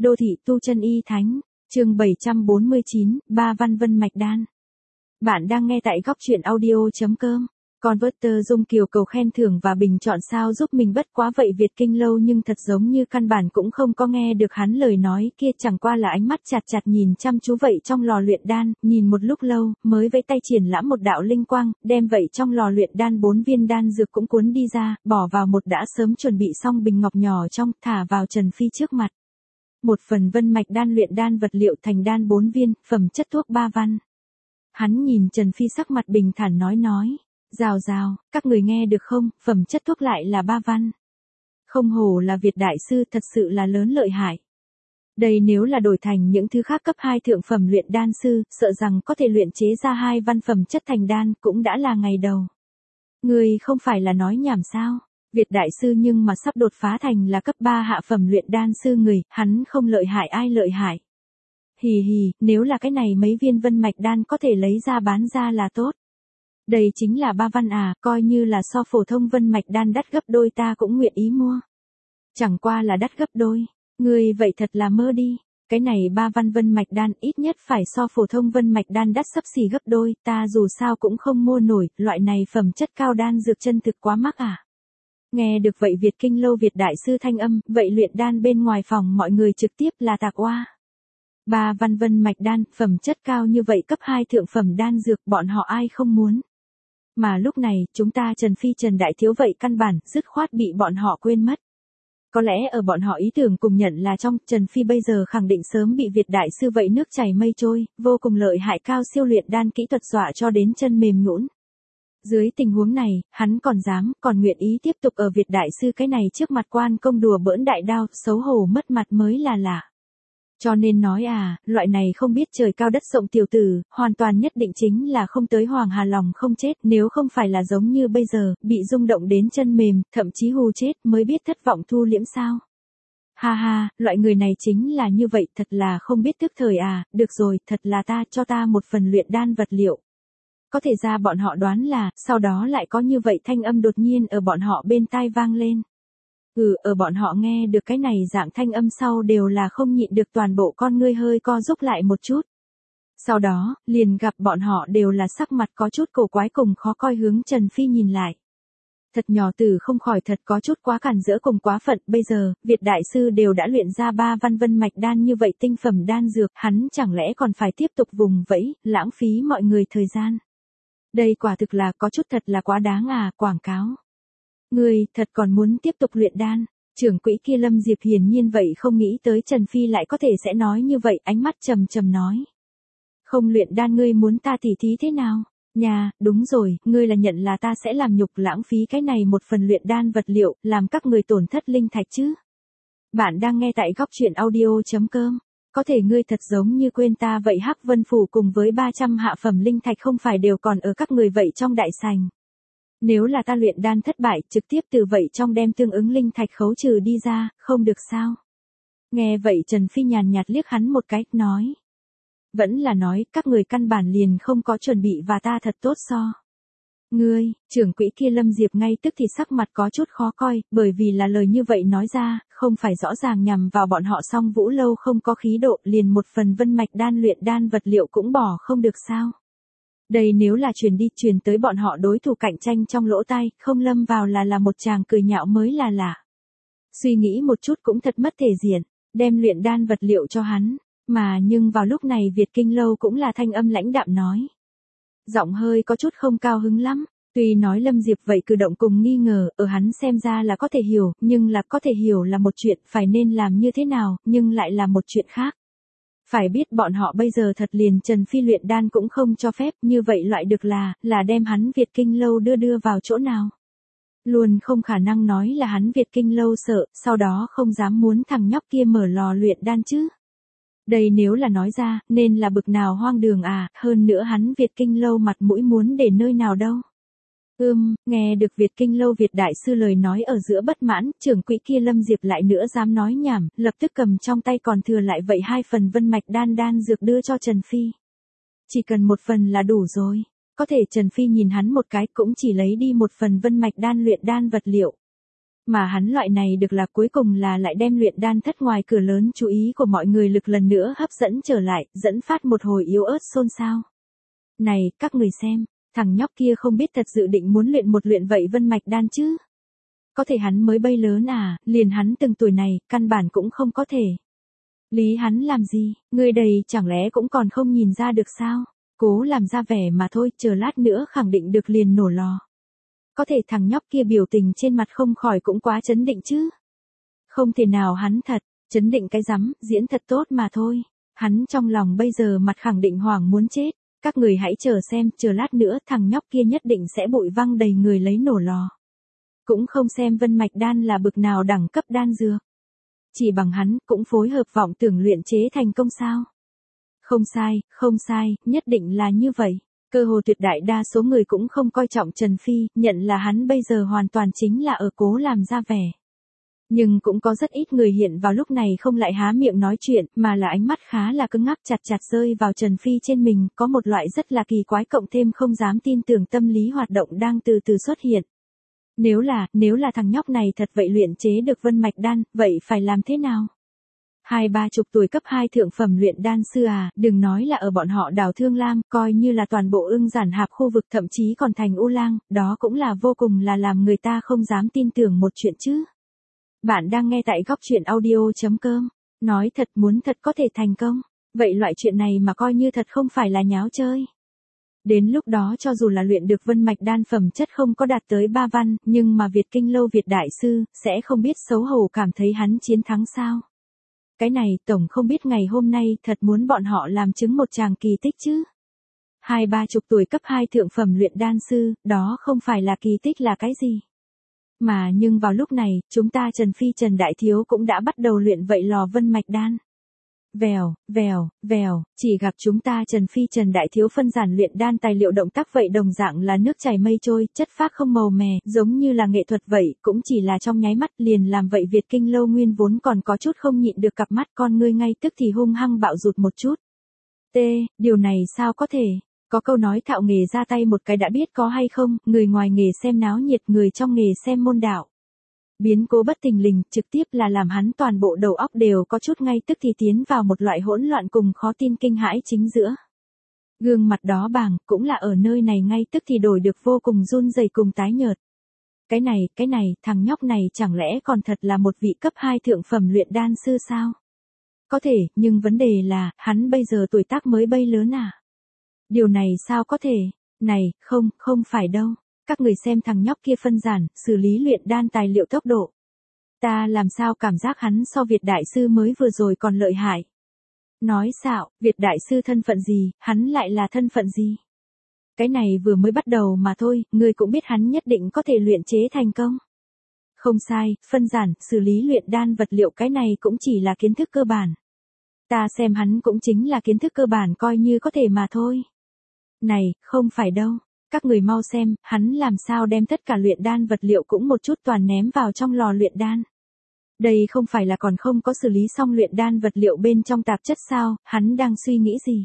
Đô thị tu chân y thánh, chương 749, ba văn vân mạch đan. Bạn đang nghe tại góc truyện audio.com. Converter Dung Kiều cầu khen thưởng và bình chọn sao giúp mình bất quá vậy Việt Kinh Lâu, nhưng thật giống như căn bản cũng không có nghe được hắn lời nói kia, chẳng qua là ánh mắt chặt chặt nhìn chăm chú vậy trong lò luyện đan, nhìn một lúc lâu, mới vẫy tay triển lãm một đạo linh quang, đem vậy trong lò luyện đan 4 viên đan dược cũng cuốn đi ra, bỏ vào một đã sớm chuẩn bị xong bình ngọc nhỏ trong, thả vào Trần Phi trước mặt. Một phần vân mạch đan luyện đan vật liệu thành đan 4 viên, phẩm chất thuốc 3 văn. Hắn nhìn Trần Phi sắc mặt bình thản nói. Rào rào, các người nghe được không, phẩm chất thuốc lại là 3 văn. Không hổ là Việt đại sư, thật sự là lớn lợi hại. Đây nếu là đổi thành những thứ khác cấp 2 thượng phẩm luyện đan sư, sợ rằng có thể luyện chế ra 2 văn phẩm chất thành đan, cũng đã là ngày đầu. Người không phải là nói nhảm sao? Việt đại sư nhưng mà sắp đột phá thành là cấp 3 hạ phẩm luyện đan sư người, hắn không lợi hại ai lợi hại. Hì hì, nếu là cái này mấy viên vân mạch đan có thể lấy ra bán ra là tốt. Đây chính là 3 văn à, coi như là so phổ thông vân mạch đan đắt gấp đôi ta cũng nguyện ý mua. Chẳng qua là đắt gấp đôi, ngươi vậy thật là mơ đi, cái này 3 văn vân mạch đan ít nhất phải so phổ thông vân mạch đan đắt xấp xỉ gấp đôi, ta dù sao cũng không mua nổi, loại này phẩm chất cao đan dược chân thực quá mắc à. Nghe được vậy Việt Kinh Lâu Việt đại sư thanh âm, vậy luyện đan bên ngoài phòng mọi người trực tiếp là tạc oa. 3 văn vân mạch đan, phẩm chất cao như vậy cấp 2 thượng phẩm đan dược, bọn họ ai không muốn. Mà lúc này, chúng ta Trần Phi Trần Đại Thiếu vậy căn bản, dứt khoát bị bọn họ quên mất. Có lẽ ở bọn họ ý tưởng cùng nhận là trong, Trần Phi bây giờ khẳng định sớm bị Việt Đại Sư vậy nước chảy mây trôi, vô cùng lợi hại cao siêu luyện đan kỹ thuật dọa cho đến chân mềm nhũn. Dưới tình huống này, hắn còn nguyện ý tiếp tục ở Việt Đại Sư cái này trước mặt quan công đùa bỡn đại đao, xấu hổ mất mặt mới là lạ. Cho nên nói loại này không biết trời cao đất rộng tiểu tử, hoàn toàn nhất định chính là không tới Hoàng Hà lòng không chết, nếu không phải là giống như bây giờ, bị rung động đến chân mềm, thậm chí hù chết mới biết thất vọng thu liễm sao. Ha ha, loại người này chính là như vậy, thật là không biết tức thời được rồi, thật là cho ta một phần luyện đan vật liệu. Có thể ra bọn họ đoán là, sau đó lại có như vậy thanh âm đột nhiên ở bọn họ bên tai vang lên. Ở bọn họ nghe được cái này dạng thanh âm sau đều là không nhịn được toàn bộ con ngươi hơi co rúm lại một chút. Sau đó, liền gặp bọn họ đều là sắc mặt có chút cổ quái cùng khó coi hướng Trần Phi nhìn lại. Thật nhỏ tử không khỏi thật có chút quá cản rỡ cùng quá phận, bây giờ, Việt đại sư đều đã luyện ra 3 văn vân mạch đan như vậy tinh phẩm đan dược, hắn chẳng lẽ còn phải tiếp tục vùng vẫy, lãng phí mọi người thời gian. Đây quả thực là có chút thật là quá đáng quảng cáo. Ngươi, thật còn muốn tiếp tục luyện đan, trưởng quỹ kia Lâm Diệp hiển nhiên vậy không nghĩ tới Trần Phi lại có thể sẽ nói như vậy, ánh mắt trầm trầm nói. Không luyện đan ngươi muốn ta tỉ thí thế nào? Đúng rồi, ngươi là nhận là ta sẽ làm nhục lãng phí cái này một phần luyện đan vật liệu, làm các người tổn thất linh thạch chứ? Bạn đang nghe tại góc truyện audio.com. Có thể ngươi thật giống như quên ta vậy Hắc Vân Phủ cùng với 300 hạ phẩm linh thạch không phải đều còn ở các người vậy trong đại sành. Nếu là ta luyện đan thất bại, trực tiếp từ vậy trong đem tương ứng linh thạch khấu trừ đi ra, không được sao? Nghe vậy Trần Phi nhàn nhạt liếc hắn một cái, nói. Vẫn là nói, các người căn bản liền không có chuẩn bị và ta thật tốt so. Ngươi, trưởng quỹ kia Lâm Diệp ngay tức thì sắc mặt có chút khó coi, bởi vì là lời như vậy nói ra, không phải rõ ràng nhằm vào bọn họ Song Vũ Lâu không có khí độ, liền một phần vân mạch đan luyện đan vật liệu cũng bỏ không được sao? Đây nếu là truyền tới bọn họ đối thủ cạnh tranh trong lỗ tai, không lâm vào là một chàng cười nhạo mới là lạ. Suy nghĩ một chút cũng thật mất thể diện, đem luyện đan vật liệu cho hắn, nhưng vào lúc này Việt Kinh Lâu cũng là thanh âm lãnh đạm nói. Giọng hơi có chút không cao hứng lắm, tuy nói Lâm Diệp vậy cử động cùng nghi ngờ, ở hắn xem ra là có thể hiểu, nhưng là có thể hiểu là một chuyện, phải nên làm như thế nào, nhưng lại là một chuyện khác. Phải biết bọn họ bây giờ thật liền Trần Phi luyện đan cũng không cho phép, như vậy loại được là đem hắn Việt Kinh Lâu đưa vào chỗ nào. Luôn không khả năng nói là hắn Việt Kinh Lâu sợ, sau đó không dám muốn thằng nhóc kia mở lò luyện đan chứ. Đây nếu là nói ra, nên là bực nào hoang đường hơn nữa hắn Việt Kinh Lâu mặt mũi muốn để nơi nào đâu. Nghe được Việt Kinh Lâu Việt đại sư lời nói ở giữa bất mãn, trưởng quỹ kia Lâm Diệp lại nữa dám nói nhảm, lập tức cầm trong tay còn thừa lại vậy 2 phần vân mạch đan dược đưa cho Trần Phi. Chỉ cần một phần là đủ rồi. Có thể Trần Phi nhìn hắn một cái cũng chỉ lấy đi một phần vân mạch đan luyện đan vật liệu. Mà hắn loại này được là cuối cùng là lại đem luyện đan thất ngoài cửa lớn chú ý của mọi người lực lần nữa hấp dẫn trở lại, dẫn phát một hồi yếu ớt xôn xao. Này, các người xem, thằng nhóc kia không biết thật dự định muốn luyện vậy vân mạch đan chứ? Có thể hắn mới bay lớn à, liền hắn từng tuổi này, căn bản cũng không có thể. Lý hắn làm gì, người đầy chẳng lẽ cũng còn không nhìn ra được sao? Cố làm ra vẻ mà thôi, chờ lát nữa khẳng định được liền nổ lò. Có thể thằng nhóc kia biểu tình trên mặt không khỏi cũng quá chấn định chứ. Không thể nào hắn thật, chấn định cái rắm, diễn thật tốt mà thôi. Hắn trong lòng bây giờ mặt khẳng định hoảng muốn chết. Các người hãy chờ xem, chờ lát nữa thằng nhóc kia nhất định sẽ bụi văng đầy người lấy nổ lò. Cũng không xem vân mạch đan là bực nào đẳng cấp đan dược. Chỉ bằng hắn cũng phối hợp vọng tưởng luyện chế thành công sao. Không sai, nhất định là như vậy. Cơ hồ tuyệt đại đa số người cũng không coi trọng Trần Phi, nhận là hắn bây giờ hoàn toàn chính là ở cố làm ra vẻ. Nhưng cũng có rất ít người hiện vào lúc này không lại há miệng nói chuyện, mà là ánh mắt khá là cứng ngắc chặt rơi vào Trần Phi trên mình, có một loại rất là kỳ quái cộng thêm không dám tin tưởng tâm lý hoạt động đang từ từ xuất hiện. Nếu là thằng nhóc này thật vậy luyện chế được vân mạch đan, vậy phải làm thế nào? 20-30 tuổi cấp 2 thượng phẩm luyện đan sư à, đừng nói là ở bọn họ đảo Thương Lam, coi như là toàn bộ ưng giản hạp khu vực thậm chí còn thành U Lang, đó cũng là vô cùng là làm người ta không dám tin tưởng một chuyện chứ. Bạn đang nghe tại góc truyện audio.com, nói thật muốn thật có thể thành công, vậy loại chuyện này mà coi như thật không phải là nháo chơi. Đến lúc đó cho dù là luyện được vân mạch đan phẩm chất không có đạt tới 3 văn, nhưng mà Việt Kinh Lâu Việt Đại Sư, sẽ không biết xấu hổ cảm thấy hắn chiến thắng sao. Cái này tổng không biết ngày hôm nay thật muốn bọn họ làm chứng một tràng kỳ tích chứ. 20-30 tuổi cấp 2 thượng phẩm luyện đan sư, đó không phải là kỳ tích là cái gì. Mà nhưng vào lúc này, chúng ta Trần Phi Trần Đại Thiếu cũng đã bắt đầu luyện vậy lò vân mạch đan. Vèo, chỉ gặp chúng ta Trần Phi Trần Đại Thiếu phân giản luyện đan tài liệu động tác vậy đồng dạng là nước chảy mây trôi, chất phác không màu mè, giống như là nghệ thuật vậy, cũng chỉ là trong nháy mắt liền làm vậy Việt Kinh Lâu nguyên vốn còn có chút không nhịn được cặp mắt con ngươi ngay tức thì hung hăng bạo rụt một chút. Điều này sao có thể? Có câu nói thạo nghề ra tay một cái đã biết có hay không, người ngoài nghề xem náo nhiệt, người trong nghề xem môn đạo. Biến cố bất thình lình, trực tiếp là làm hắn toàn bộ đầu óc đều có chút ngay tức thì tiến vào một loại hỗn loạn cùng khó tin kinh hãi chính giữa. Gương mặt đó bàng, cũng là ở nơi này ngay tức thì đổi được vô cùng run rẩy cùng tái nhợt. Cái này, thằng nhóc này chẳng lẽ còn thật là một vị cấp 2 thượng phẩm luyện đan sư sao? Có thể, nhưng vấn đề là, hắn bây giờ tuổi tác mới bay lớn à? Điều này sao có thể? Này, không phải đâu. Các người xem thằng nhóc kia phân giản, xử lý luyện đan tài liệu tốc độ. Ta làm sao cảm giác hắn so Việt Đại Sư mới vừa rồi còn lợi hại. Nói xạo, Việt Đại Sư thân phận gì, hắn lại là thân phận gì? Cái này vừa mới bắt đầu mà thôi, người cũng biết hắn nhất định có thể luyện chế thành công. Không sai, phân giản, xử lý luyện đan vật liệu cái này cũng chỉ là kiến thức cơ bản. Ta xem hắn cũng chính là kiến thức cơ bản coi như có thể mà thôi. Này, không phải đâu. Các người mau xem, hắn làm sao đem tất cả luyện đan vật liệu cũng một chút toàn ném vào trong lò luyện đan. Đây không phải là còn không có xử lý xong luyện đan vật liệu bên trong tạp chất sao, hắn đang suy nghĩ gì?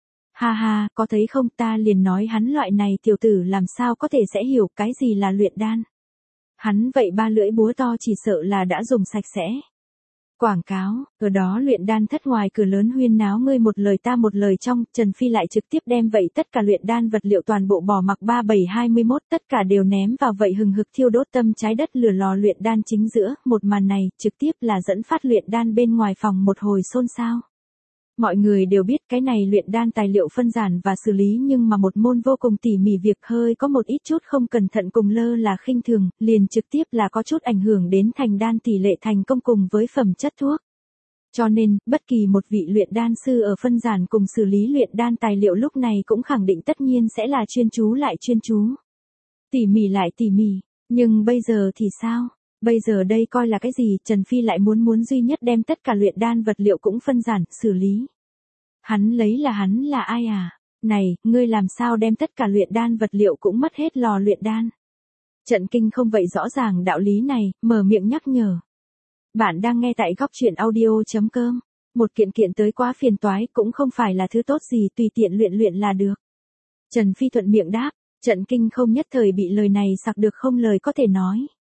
Ha, có thấy không, ta liền nói hắn loại này tiểu tử làm sao có thể sẽ hiểu cái gì là luyện đan. Hắn vậy ba lưỡi búa to chỉ sợ là đã dùng sạch sẽ. Quảng cáo, ở đó luyện đan thất ngoài cửa lớn huyên náo ngươi một lời ta một lời trong, Trần Phi lại trực tiếp đem vậy tất cả luyện đan vật liệu toàn bộ bỏ mặc 3721 tất cả đều ném vào vậy hừng hực thiêu đốt tâm trái đất lửa lò luyện đan chính giữa, một màn này trực tiếp là dẫn phát luyện đan bên ngoài phòng một hồi xôn xao. Mọi người đều biết cái này luyện đan tài liệu phân giản và xử lý nhưng mà một môn vô cùng tỉ mỉ việc hơi có một ít chút không cẩn thận cùng lơ là khinh thường, liền trực tiếp là có chút ảnh hưởng đến thành đan tỷ lệ thành công cùng với phẩm chất thuốc. Cho nên, bất kỳ một vị luyện đan sư ở phân giản cùng xử lý luyện đan tài liệu lúc này cũng khẳng định tất nhiên sẽ là chuyên chú lại chuyên chú. Tỉ mỉ lại tỉ mỉ, nhưng bây giờ thì sao? Bây giờ đây coi là cái gì, Trần Phi lại muốn duy nhất đem tất cả luyện đan vật liệu cũng phân giản, xử lý. Hắn là ai à? Này, ngươi làm sao đem tất cả luyện đan vật liệu cũng mất hết lò luyện đan? Trận Kinh không vậy rõ ràng đạo lý này, mở miệng nhắc nhở. Bạn đang nghe tại góc truyện audio.com. Một kiện tới quá phiền toái cũng không phải là thứ tốt gì, tùy tiện luyện là được. Trần Phi thuận miệng đáp, Trận Kinh không nhất thời bị lời này sặc được không lời có thể nói.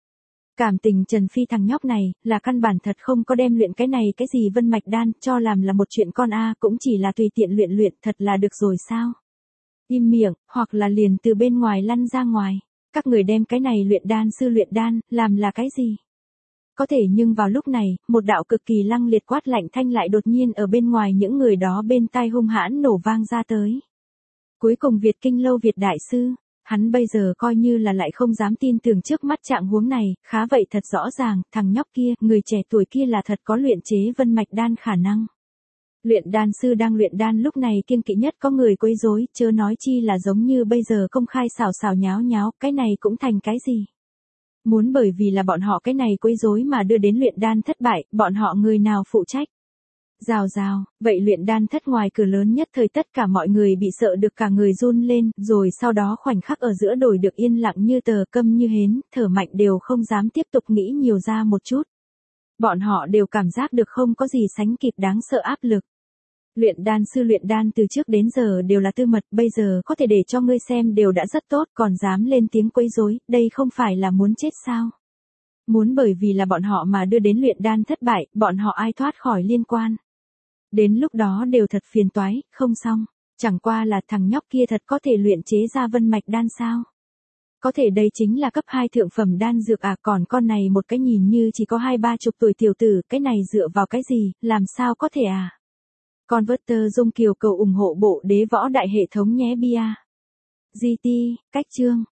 Cảm tình Trần Phi thằng nhóc này, là căn bản thật không có đem luyện cái này cái gì vân mạch đan, cho làm là một chuyện con cũng chỉ là tùy tiện luyện luyện thật là được rồi sao. Im miệng, hoặc là liền từ bên ngoài lăn ra ngoài. Các người đem cái này luyện đan, làm là cái gì? Có thể nhưng vào lúc này, một đạo cực kỳ lăng liệt quát lạnh thanh lại đột nhiên ở bên ngoài những người đó bên tai hung hãn nổ vang ra tới. Cuối cùng Việt Kinh Lâu Việt Đại Sư, hắn bây giờ coi như là lại không dám tin tưởng trước mắt trạng huống này, khá vậy thật rõ ràng, thằng nhóc kia, người trẻ tuổi kia là thật có luyện chế vân mạch đan khả năng. Luyện đan sư đang luyện đan lúc này kiêng kỵ nhất có người quấy rối, chớ nói chi là giống như bây giờ công khai xào nháo nháo, cái này cũng thành cái gì. Muốn bởi vì là bọn họ cái này quấy rối mà đưa đến luyện đan thất bại, bọn họ người nào phụ trách. Rào rào, vậy luyện đan thất ngoài cửa lớn nhất thời tất cả mọi người bị sợ được cả người run lên, rồi sau đó khoảnh khắc ở giữa đổi được yên lặng như tờ, câm như hến, thở mạnh đều không dám tiếp tục nghĩ nhiều ra một chút. Bọn họ đều cảm giác được không có gì sánh kịp đáng sợ áp lực. Luyện đan sư luyện đan từ trước đến giờ đều là tư mật, bây giờ có thể để cho ngươi xem đều đã rất tốt, còn dám lên tiếng quấy rối, đây không phải là muốn chết sao? Muốn bởi vì là bọn họ mà đưa đến luyện đan thất bại, bọn họ ai thoát khỏi liên quan. Đến lúc đó đều thật phiền toái, không xong, chẳng qua là thằng nhóc kia thật có thể luyện chế ra vân mạch đan sao? Có thể đây chính là cấp 2 thượng phẩm đan dược còn con này một cái nhìn như chỉ có 20-30 tuổi tiểu tử, cái này dựa vào cái gì, làm sao có thể Converter Dung Kiều cầu ủng hộ bộ đế võ đại hệ thống nhé bia. GT, cách chương.